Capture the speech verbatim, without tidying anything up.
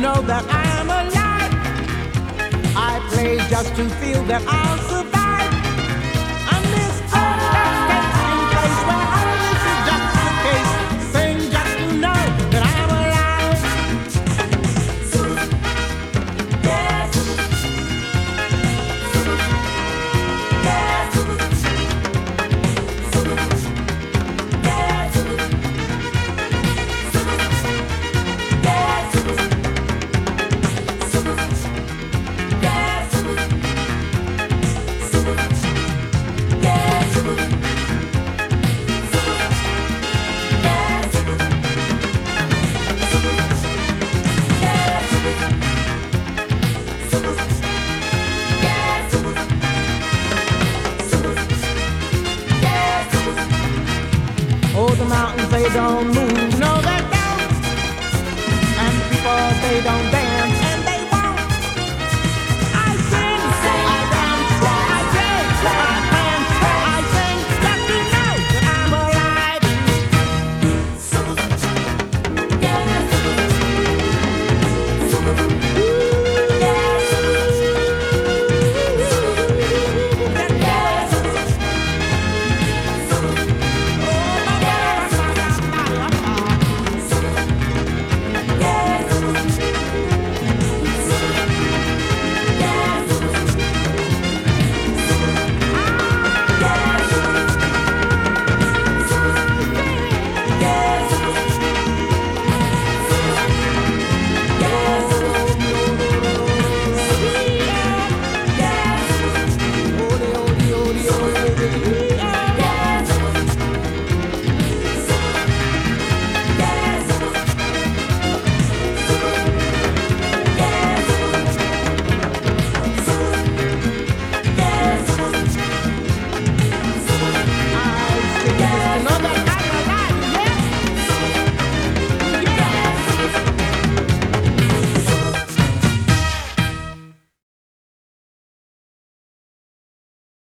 know that I am alive. I play just to feel that I'll survive. And this understanding place where all this is just the case. Sing just to know that I am alive. Yes. Oh, the mountains, they don't move, no, they don't. And people, they don't dance.